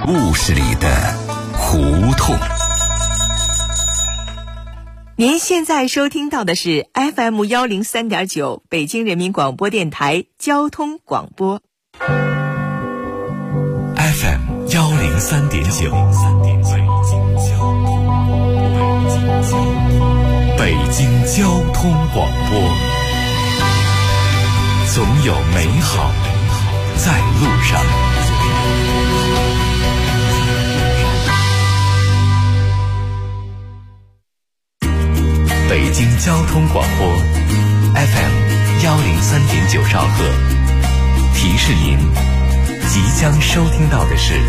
故事里的胡同。 您现在收听到的是 FM 103.9北京人民广播电台交通广播。 FM 103.9北京交通广播，总有美好在路上。北京交通广播 FM 103.9兆赫，提示您即将收听到的是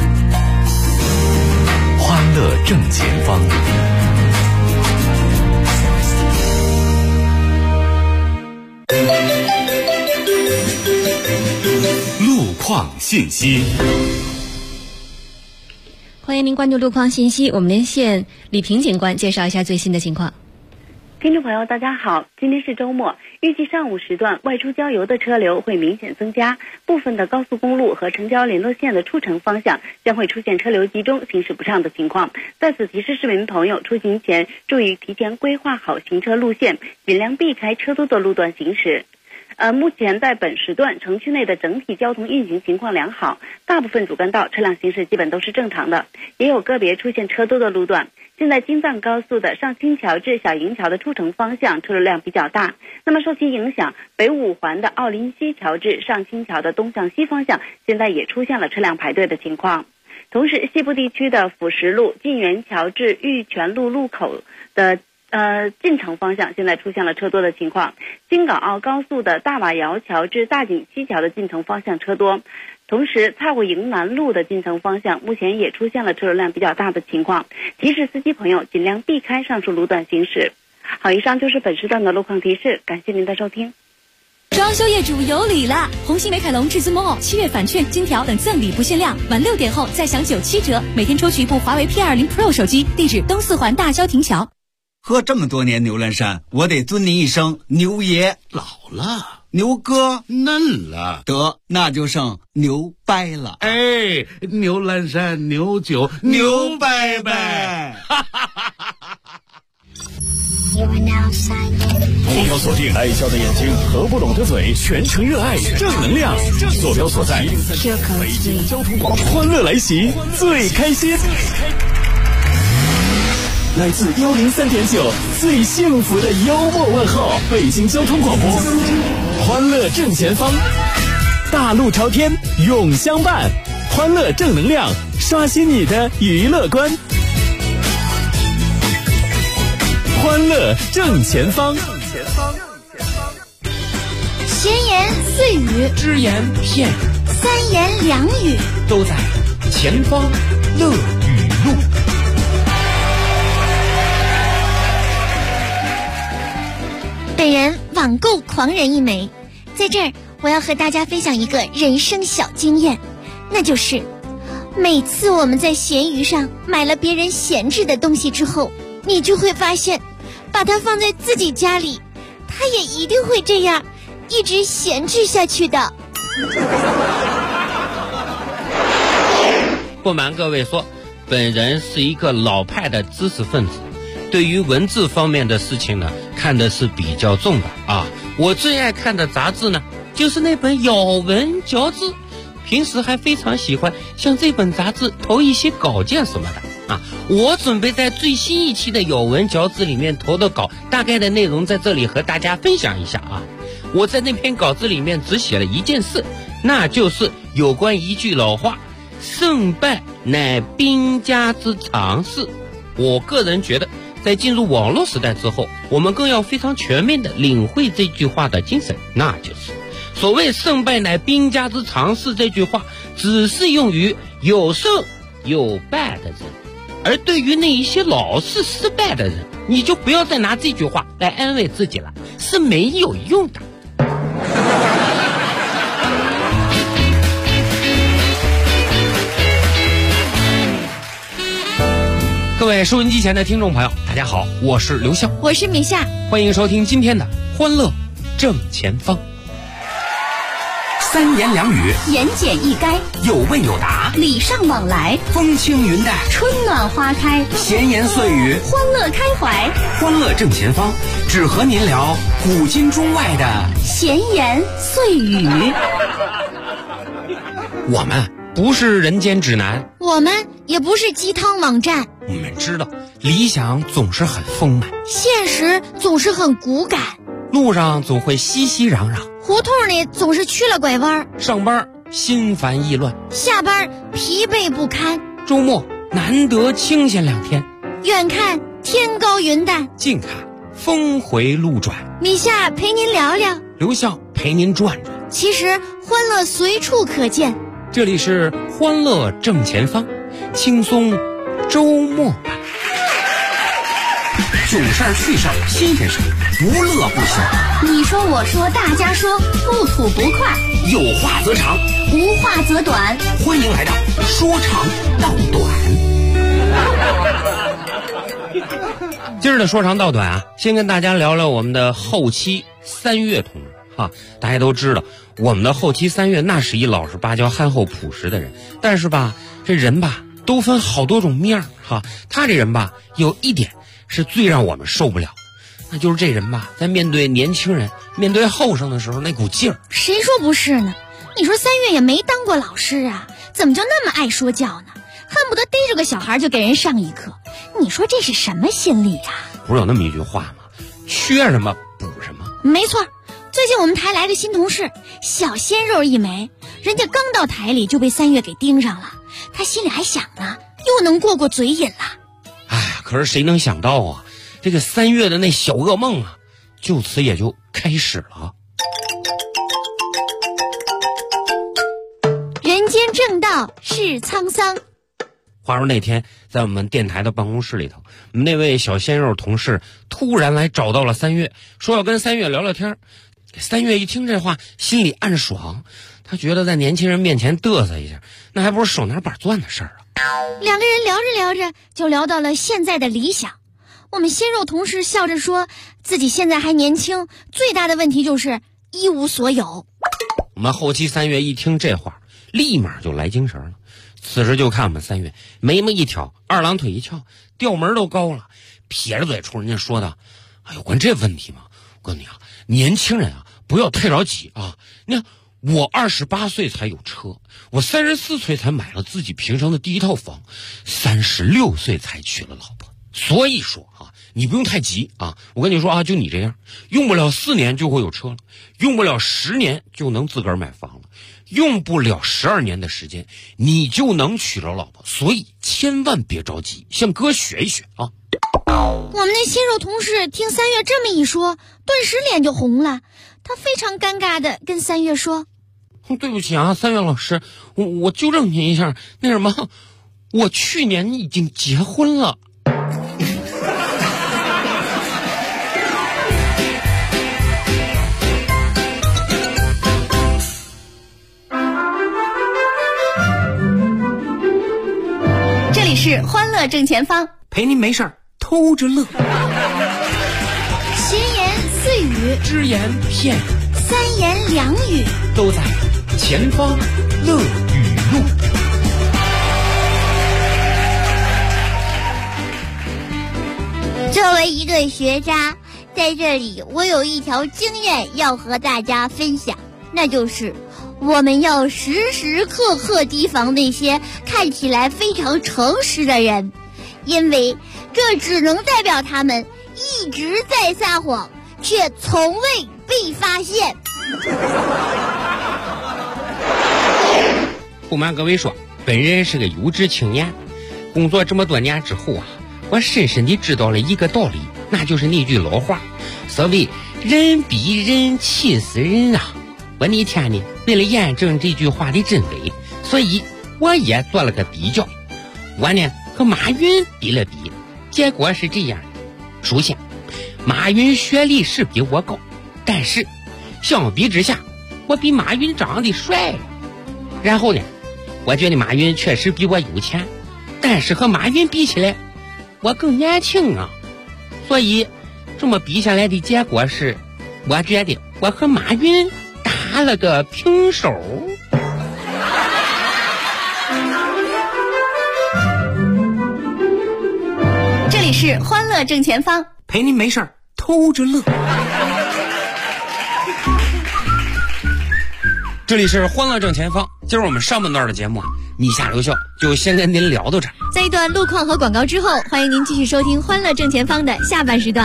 欢乐正前方。路况信息， 欢迎您关注路况信息，我们连线李平警官介绍一下最新的情况。 听众朋友大家好，今天是周末，预计上午时段外出郊游的车流会明显增加，部分的高速公路和城郊联络线的出城方向将会出现车流集中、行驶不畅的情况。在此提示市民朋友出行前注意提前规划好行车路线，尽量避开车多的路段行驶。目前在本时段城区内的整体交通运行情况良好，大部分主干道车辆行驶基本都是正常的，也有个别出现车多的路段。现在京藏高速的上清桥至小营桥的出城方向车流量比较大，那么受其影响，北五环的奥林西桥至上清桥的东向西方向现在也出现了车辆排队的情况。同时西部地区的辅石路晋源桥至玉泉路路口的进城方向现在出现了车多的情况，京港澳高速的大瓦窑桥至大井西桥的进城方向车多，同时蔡户营南路的进城方向目前也出现了车流量比较大的情况，提示司机朋友尽量避开上述路段行驶。好，以上就是本时段的路况提示，感谢您的收听。 装修业主有礼了！红星美凯龙至尊 MOL 7月返券、金条等赠礼不限量，晚6点后再享97折，每天抽取一部华为 P20 Pro 手机。地址东四环大郊亭桥。 喝这么多年牛栏山，我得尊您一声牛爷。 老了， 牛哥嫩了， 得那就剩牛掰了。 哎，牛栏山牛酒牛掰掰。 目标锁定爱笑的眼睛和不懂的嘴，全程热爱正能量。坐标所在北京交通广播，欢乐来袭，最开心。来自103.9最幸福的幽默问候，北京交通广播，欢乐正前方，大路朝天永相伴，欢乐正能量，刷新你的娱乐观，欢乐正前方。 闲言碎语， 只言片语， 三言两语， 都在前方乐语录。 本人网购狂人一枚，在这儿我要和大家分享一个人生小经验，那就是每次我们在闲鱼上买了别人闲置的东西之后，你就会发现把它放在自己家里，它也一定会这样一直闲置下去的。 不瞒各位说，本人是一个老派的知识分子，对于文字方面的事情呢，看的是比较重的啊。我最爱看的杂志呢，就是那本咬文嚼字，平时还非常喜欢向这本杂志投一些稿件什么的啊。我准备在最新一期的咬文嚼字里面投的稿，大概的内容在这里和大家分享一下啊。我在那篇稿子里面只写了一件事，那就是有关一句老话，胜败乃兵家之常事。我个人觉得，在进入网络时代之后，我们更要非常全面地领会这句话的精神，那就是所谓胜败乃兵家之常事，这句话只适用于有胜有败的人，而对于那一些老是失败的人，你就不要再拿这句话来安慰自己了，是没有用的。各位收音机前的听众朋友，大家好，我是刘笑， 我是米夏， 欢迎收听今天的欢乐正前方。 三言两语， 言简意赅， 有问有答， 礼尚往来， 风轻云淡， 春暖花开， 闲言碎语， 欢乐开怀， 欢乐正前方，只和您聊古今中外的闲言碎语。 我们不是人间指南， 我们也不是鸡汤网站， 我们知道理想总是很丰满， 现实总是很骨感， 路上总会熙熙攘攘， 胡同里总是去了拐弯， 上班心烦意乱， 下班疲惫不堪， 周末难得清闲2天， 远看天高云淡， 近看峰回路转， 米夏陪您聊聊， 刘笑陪您转转。 其实欢乐随处可见， 这里是欢乐正前方，轻松周末版。 囧事儿趣事儿新鲜事儿，无乐不休。 你说我说大家说，不吐不快， 有话则长， 无话则短。 欢迎来到说长道短。 今儿的说长道短啊，先跟大家聊聊我们的后期3月同志哈。大家都知道，我们的后期3月那是一老实巴交、憨厚朴实的人，但是吧，这人吧都分好多种面儿哈。他这人吧有一点是最让我们受不了，那就是这人吧在面对年轻人、面对后生的时候那股劲儿。 谁说不是呢？你说3月也没当过老师啊，怎么就那么爱说教呢？恨不得逮着个小孩就给人上一课，你说这是什么心理啊？ 不是有那么一句话吗？缺什么补什么。 没错，最近我们台来个新同事，小鲜肉一枚，人家刚到台里就被3月给盯上了，他心里还想呢，又能过嘴瘾了。 哎呀，可是谁能想到啊，这个3月的那小噩梦啊，就此也就开始了。 人间正道是沧桑。 话说那天在我们电台的办公室里头，我们那位小鲜肉同事突然来找到了3月，说要跟3月聊聊天。3月一听这话，心里暗爽，他觉得在年轻人面前嘚瑟一下，那还不是手拿把攥的事儿啊。 两个人聊着聊着就聊到了现在的理想。我们鲜肉同事笑着说，自己现在还年轻，最大的问题就是一无所有。 我们后期3月一听这话，立马就来精神了。此时就看我们3月眉毛一挑，二郎腿一翘，调门都高了，撇着嘴冲人家说道：“哎呦，关这问题吗？我告诉你啊，年轻人啊，不要太着急啊。你看，我28岁才有车，我34岁才买了自己平生的第一套房，36岁才娶了老婆。所以说啊，你不用太急啊。我跟你说啊，就你这样，用不了4年就会有车了，用不了10年就能自个儿买房了。”用不了12年的时间，你就能娶着老婆，所以千万别着急，向哥学一学啊！ 我们那鲜肉同事听3月这么一说，顿时脸就红了。他非常尴尬的跟3月说：“ 对不起啊，3月老师，我纠正您一下，那什么，我去年已经结婚了。” 是欢乐正前方， 陪您没事儿偷着乐。 闲言碎语， 只言片语， 三言两语， 都在前方乐语录。 作为一个学渣，在这里我有一条经验要和大家分享，那就是我们要时时刻刻提防那些看起来非常诚实的人，因为这只能代表他们一直在撒谎，却从未被发现。 不瞒各位说，本人是个有志青年，工作这么多年之后啊，我深深地知道了一个道理，那就是那句老话，所谓人比人气死人啊。我那天呢，为了验证这句话的真伪，所以我也做了个比较。我呢和马云比了比，结果是这样。首先，马云学历是比我高，但是相比之下，我比马云长得帅了。然后呢，我觉得马云确实比我有钱，但是和马云比起来，我更年轻啊。所以这么比下来的结果是，我觉得我和马云打拿了个平手。 这里是欢乐正前方， 陪您没事偷着乐。 这里是欢乐正前方，今儿我们上半段的节目啊，你下留校就先跟您聊到这儿。 在一段路况和广告之后，欢迎您继续收听欢乐正前方的下半时段。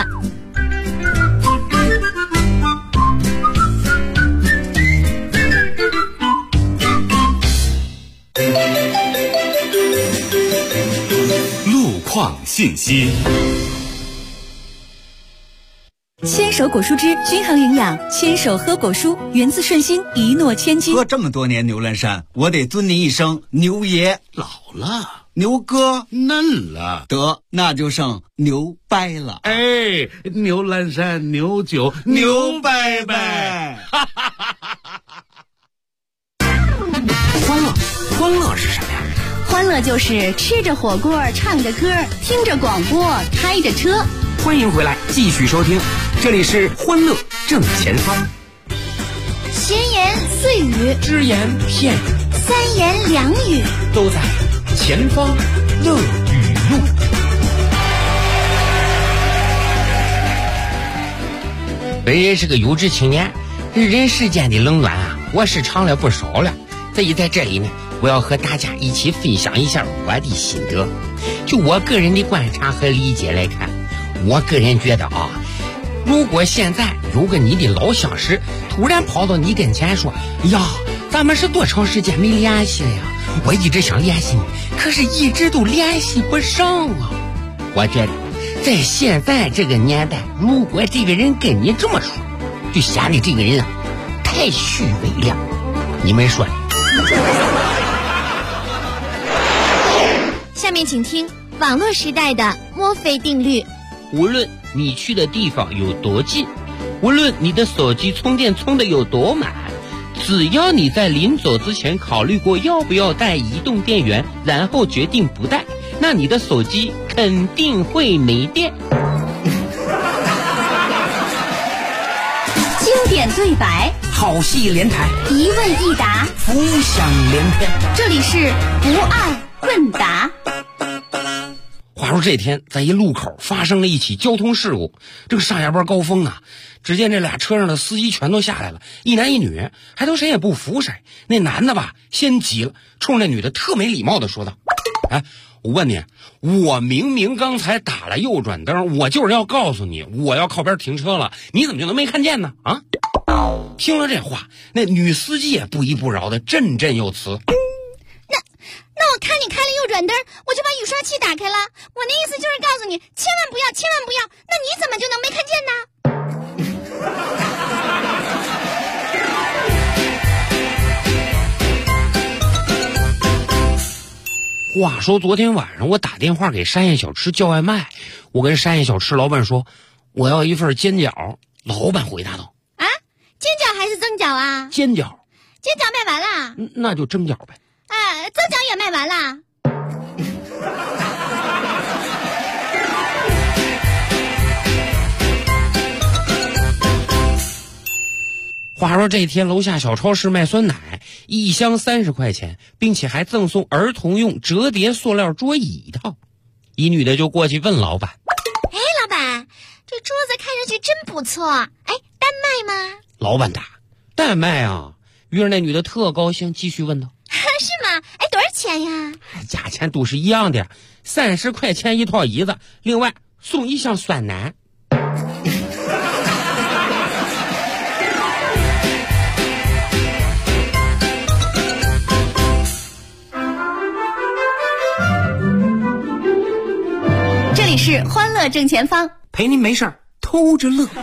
路况信息。 牵手果蔬汁均衡营养，牵手喝果蔬，源自顺心，一诺千金。 喝这么多年牛栏山，我得尊您一声牛爷。 老了， 牛哥嫩了， 得那就剩牛掰了。 哎，牛栏山牛酒牛掰掰。 欢乐是什么呀？ 欢乐就是吃着火锅，唱着歌，听着广播，开着车。 欢迎回来，继续收听，这里是欢乐正前方。 闲言碎语， 只言片语， 三言两语， 都在前方乐语录。 本人是个有志青年，人世间的冷暖啊，我是尝了不少了。所以在这里呢，我要和大家一起分享一下我的心得。就我个人的观察和理解来看，我个人觉得啊，如果现在有个你的老相识突然跑到你跟前说呀，咱们是多长时间没联系了呀？我一直想联系你，可是一直都联系不上啊。我觉得在现在这个年代，如果这个人跟你这么说，就显得这个人啊太虚伪了。你们说？ 下面请听网络时代的墨菲定律。 无论你去的地方有多近，无论你的手机充电充的有多满，只要你在临走之前考虑过要不要带移动电源，然后决定不带，那你的手机肯定会没电。 经典对白， 好戏连台， 一问一答， 浮想联翩。 这里是不二问答。 话说这天在一路口发生了一起交通事故，这个上下班高峰啊，只见这俩车上的司机全都下来了，一男一女，还都谁也不服谁。那男的吧先急了，冲那女的特没礼貌的说道：哎，我问你，我明明刚才打了右转灯，我就是要告诉你我要靠边停车了，你怎么就能没看见呢？啊！听了这话，那女司机也不依不饶的振振有词。 那我看你开了右转灯，我就把雨刷器打开了。我那意思就是告诉你，千万不要，千万不要。那你怎么就能没看见呢？话说昨天晚上我打电话给山燕小吃叫外卖，我跟山燕小吃老板说我要一份煎饺，老板回答道： 啊，煎饺还是蒸饺啊？ 煎饺。 煎饺卖完了？ 那就蒸饺呗。 蒸饺也卖完了。 话说这天楼下小超市卖酸奶，一箱30块钱，并且还赠送儿童用折叠塑料桌椅一套。一女的就过去问老板： 哎，老板，这桌子看上去真不错，哎，单卖吗？ 老板答：单卖啊。于是那女的特高兴，继续问道： 是吗？哎，多少钱呀？ 价钱都是一样的，30块钱一套椅子，另外送一箱酸奶。 这里是欢乐正前方， 陪您没事偷着乐。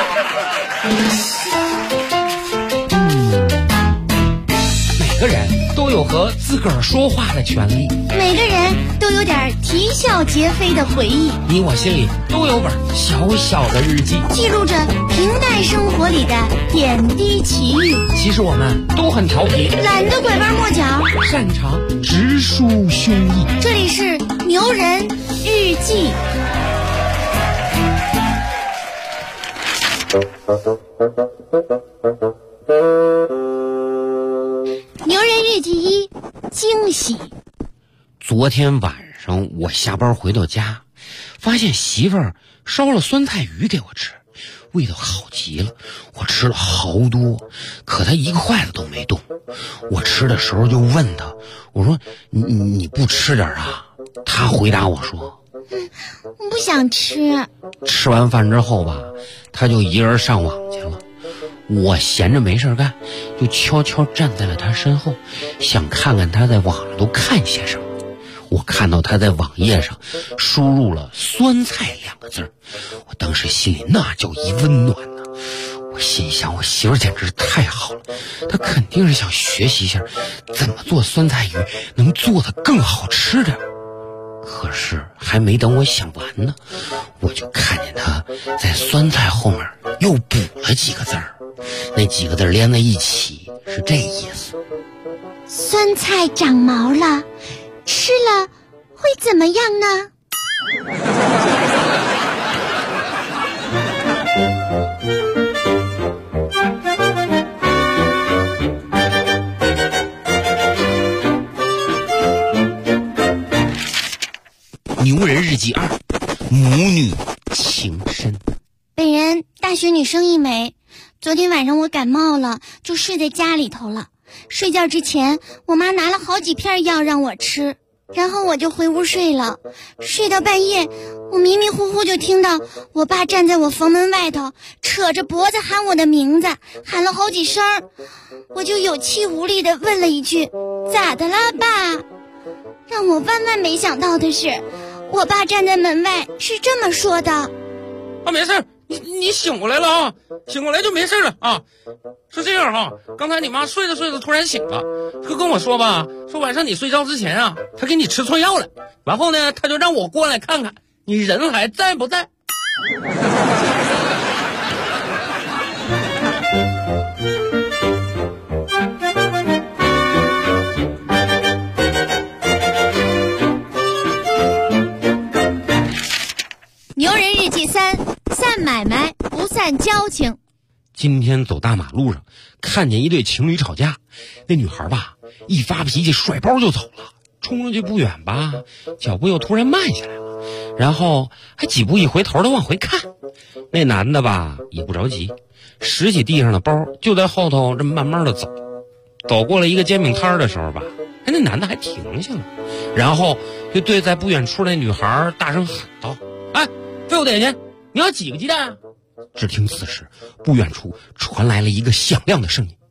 每个人都有和自个儿说话的权利， 每个人都有点啼笑皆非的回忆， 你我心里都有本小小的日记， 记录着平淡生活里的点滴奇遇。 其实我们都很调皮， 懒得拐弯抹角， 擅长直抒胸臆。 这里是牛人日记。 牛人日记1，惊喜。 昨天晚上我下班回到家，发现媳妇儿烧了酸菜鱼给我吃，味道好极了。我吃了好多，可她一个筷子都没动。我吃的时候就问她，我说你不吃点啊？她回答我说我不想吃。 吃完饭之后吧，她就一人上网去了。我闲着没事干，就悄悄站在了她身后，想看看她在网上都看些什么。我看到她在网页上输入了酸菜2个字，我当时心里那叫一温暖呢。我心想，我媳妇简直太好了，她肯定是想学习一下怎么做酸菜鱼能做得更好吃点。可是还没等我想完呢，我就看见她在酸菜后面又补了几个字儿，那几个字连在一起是这意思： 酸菜长毛了，吃了会怎么样呢？ 牛人日记2，母女情深。 本人大学女生一枚，昨天晚上我感冒了，就睡在家里头了。睡觉之前，我妈拿了好几片药让我吃，然后我就回屋睡了。睡到半夜，我迷迷糊糊就听到我爸站在我房门外头，扯着脖子喊我的名字，喊了好几声。我就有气无力地问了一句：咋的了，爸？让我万万没想到的是，我爸站在门外是这么说的： 没事，你醒过来了啊，醒过来就没事了啊。是这样啊，刚才你妈睡着睡着突然醒了，她跟我说吧，说晚上你睡觉之前啊，她给你吃错药了，然后呢，她就让我过来看看你人还在不在。 牛人日记3，散买卖不散交情。 今天走大马路上，看见一对情侣吵架，那女孩吧一发脾气甩包就走了，冲上去不远吧，脚步又突然慢下来了，然后还几步一回头的往回看。那男的吧也不着急，拾起地上的包就在后头这么慢慢的走。走过了一个煎饼摊的时候吧，那男的还停下了，然后就对在不远处那女孩大声喊道：哎，费我点钱，你要几个鸡蛋啊？只听此时不远处传来了一个响亮的声音：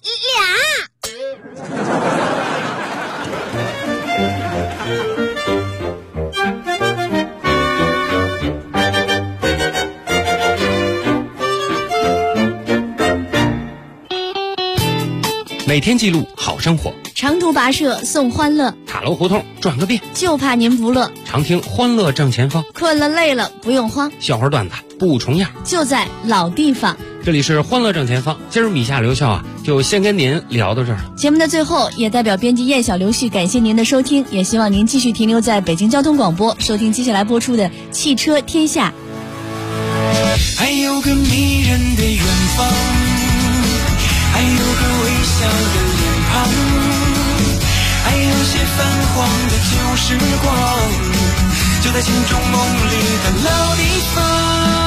每天记录好生活， 长途跋涉送欢乐， 塔楼胡同转个遍， 就怕您不乐。 常听欢乐正前方， 困了累了不用慌， 笑话段子不重样， 就在老地方。 这里是欢乐正前方，今儿米夏刘笑啊，就先跟您聊到这儿了。 节目的最后，也代表编辑燕小刘旭感谢您的收听，也希望您继续停留在北京交通广播，收听接下来播出的汽车天下。 还有个迷人的远方，还有个微笑的脸庞，还有些泛黄的旧时光，就在心中梦里的老地方。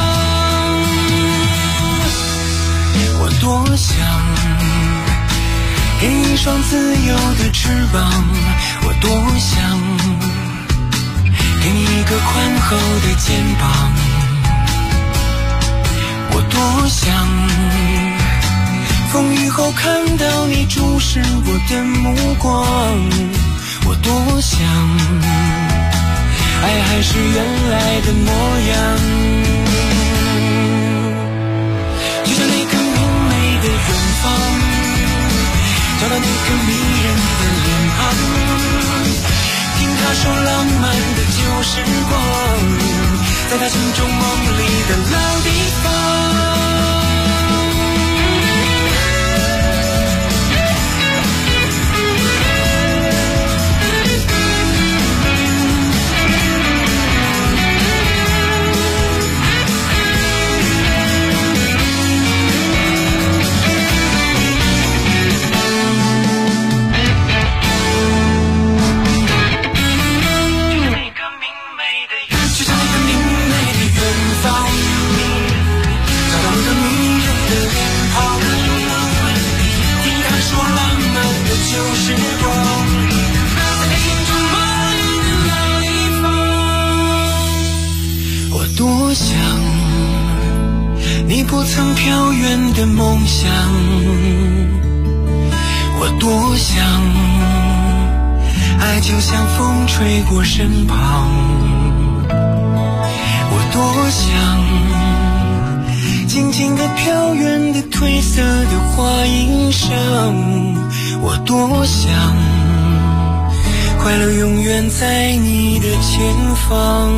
我多想给你一双自由的翅膀，我多想给你一个宽厚的肩膀，我多想风雨后看到你注视我的目光，我多想爱还是原来的模样，就像那个明媚的远方，找到那个迷人的脸庞，听他说浪漫的旧时光，在他心中梦里的老地方。 飘远的梦想，我多想爱就像风吹过身旁，我多想静静地飘远的褪色的花影上，我多想快乐永远在你的前方。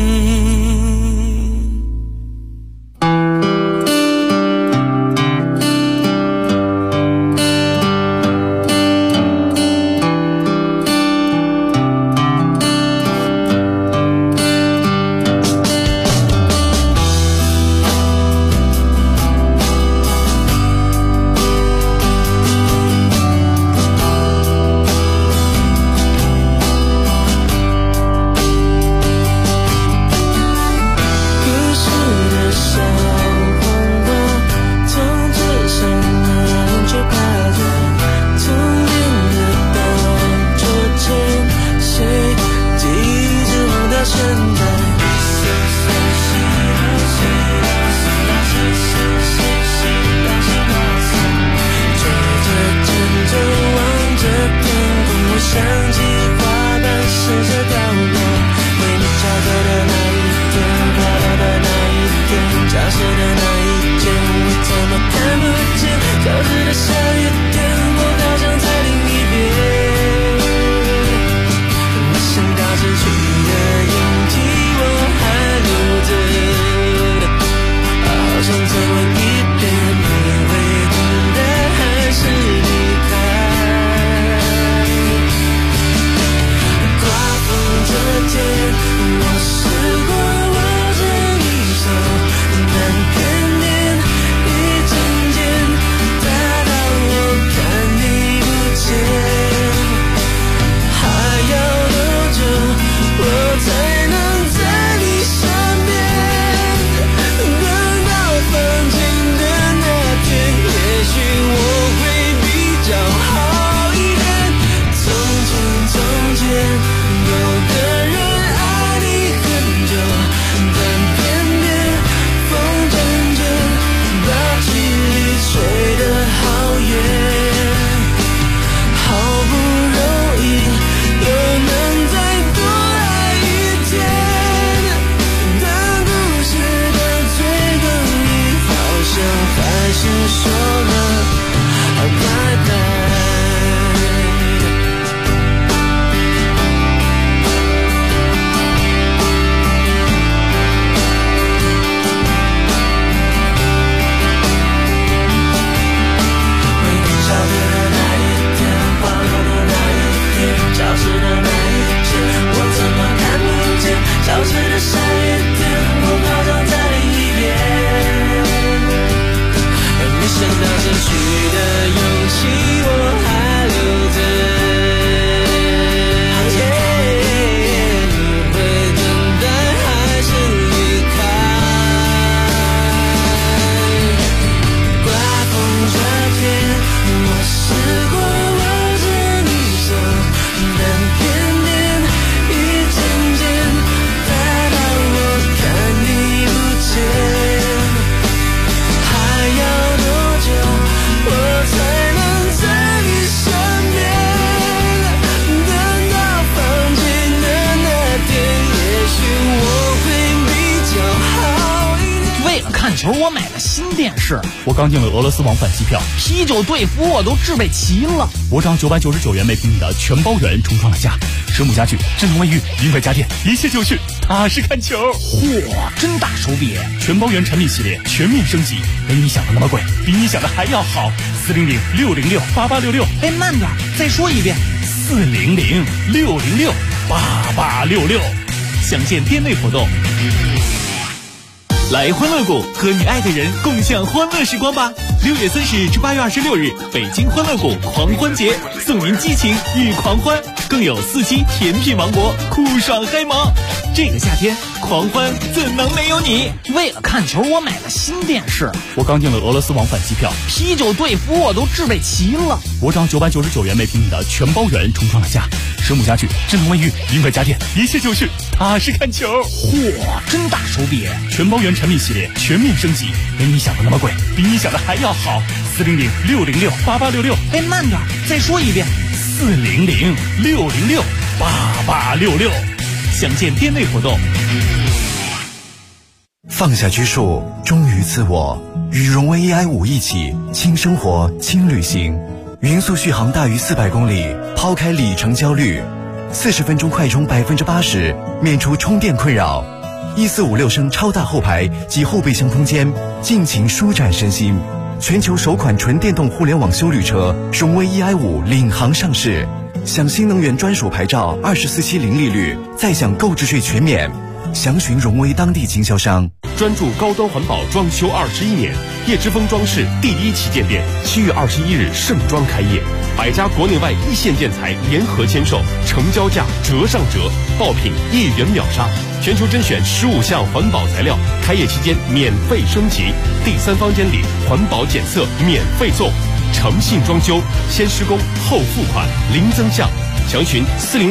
我买了新电视，我刚订了俄罗斯往返机票，啤酒队服我都置备齐了。我涨999元每平米的全包圆重创了家，水母家具、智能卫浴、英伟家电，一切就绪，踏实看球。嚯，真大手笔！全包圆产品系列全面升级，没你想的那么贵，比你想的还要好。400-606-8866，哎，慢点，再说一遍，400-606-8866，详见店内活动。来欢乐谷和你爱的人共享欢乐时光吧！6月30日至8月26日，北京欢乐谷狂欢节，送您激情与狂欢，更有4期甜品王国酷爽嗨萌。这个夏天狂欢怎能没有你？为了看球，我买了新电视，我刚订了俄罗斯往返机票，啤酒队服我都置备齐了。我涨999元每平米的全包圆重创了家， 水母家具、智能卫浴、英伟家电，一切就绪，踏实看球。 嚯，真大手笔！ 全包圆产品系列全面升级，没你想的那么贵，比你想的还要好。400-606-8866。 哎，慢点，再说一遍。 400-606-8866。详见店内活动。 放下拘束，忠于自我，与荣威 EI5一起轻生活、轻旅行。匀速续航大于400公里，抛开里程焦虑，40分钟快充80%，免除充电困扰。1456升超大后排及后备箱空间，尽情舒展身心。全球首款纯电动互联网休旅车荣威 EI5领航上市，享新能源专属牌照，24期零利率，再享购置税全免。详询荣威当地经销商。 专注高端环保装修21年，叶之峰装饰第1旗舰店7月21日盛装开业，100家国内外一线建材联合签售，成交价折上折，爆品1元秒杀，全球甄选15项环保材料，开业期间免费升级，第3方监理环保检测免费送，诚信装修，先施工后付款，零增项。详询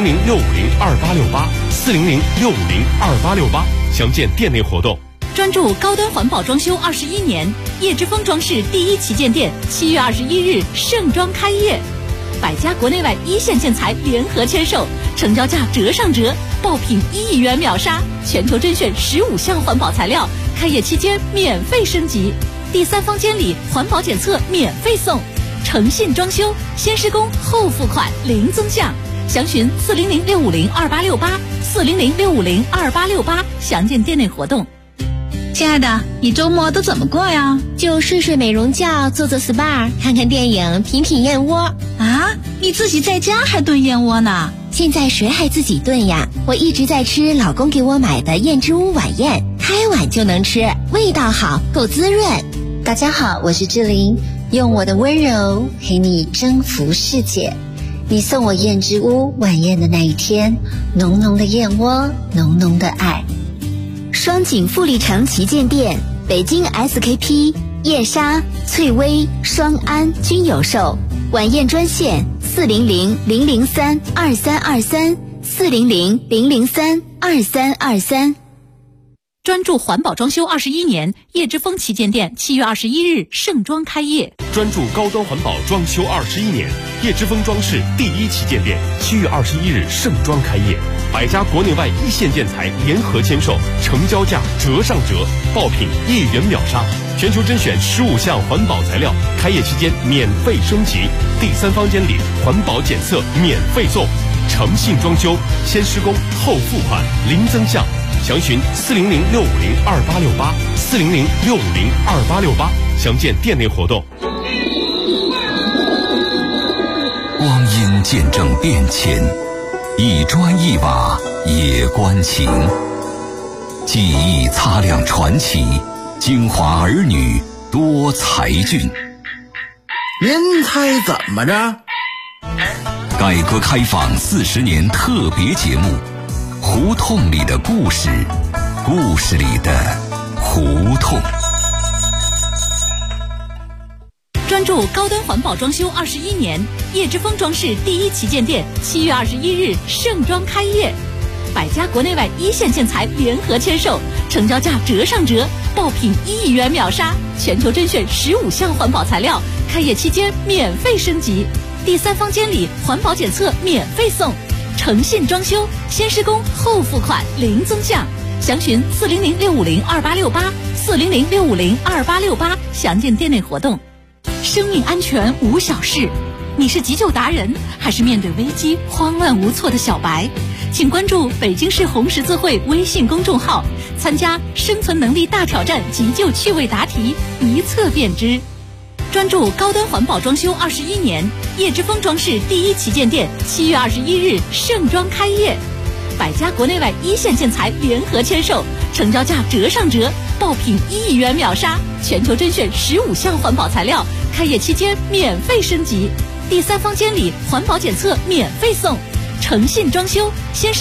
400-650-2868，400-650-2868，详见店内活动。 专注高端环保装修21年，叶之峰装饰第1旗舰店7月21日盛装开业，100家国内外一线建材联合签售，成交价折上折，爆品1亿元秒杀，全球甄选15项环保材料，开业期间免费升级，第3方监理环保检测免费送，诚信装修，先施工后付款，零增项。详询400-650-2868，400-650-2868，详见店内活动。 亲爱的，你周末都怎么过呀？ 就睡睡美容觉，做做 SPA， 看看电影，品品燕窝。 啊，你自己在家还炖燕窝呢？ 现在谁还自己炖呀？我一直在吃老公给我买的燕之屋晚宴，开碗就能吃，味道好，够滋润。 大家好，我是志玲，用我的温柔陪你征服世界。你送我燕之屋晚宴的那一天，浓浓的燕窝，浓浓的爱。 双井富力城旗舰店，北京 SKP、叶莎、翠微、双安均有售。晚宴专线400-003-2323，400-003-2323。 专注环保装修21年，叶之峰旗舰店7月21日盛装开业。 专注高端环保装修21年，叶之峰装饰第1旗舰店7月21日盛装开业，100家国内外一线建材联合签售，成交价折上折，爆品1元秒杀，全球甄选15项环保材料，开业期间免费升级，第3方监理环保检测免费送，诚信装修，先施工后付款，零增项。详询400-650-2868，400-650-2868，详见店内活动。 光阴见证变迁，一砖一瓦也关情。记忆擦亮传奇，京华儿女多才俊。 您猜怎么着？ 改革开放40年特别节目，胡同里的故事，故事里的胡同。 专注高端环保装修21年，叶之峰装饰第1旗舰店7月21日盛装开业，100家国内外一线建材联合签售，成交价折上折，爆品1亿元秒杀，全球甄选15项环保材料，开业期间免费升级，第3方监理环保检测免费送，诚信装修，先施工后付款，零增项。详询400-650-2868，400-650-2868，详见店内活动。生命安全无小事，你是急救达人，还是面对危机慌乱无措的小白？请关注北京市红十字会微信公众号，参加生存能力大挑战急救趣味答题，一测便知。专注高端环保装修21年，叶之峰装饰第1旗舰店7月21日盛装开业，100家国内外一线建材联合签售，成交价折上折，爆品1亿元秒杀，全球甄选15项环保材料，开业期间免费升级，第3方监理环保检测免费送，诚信装修，先施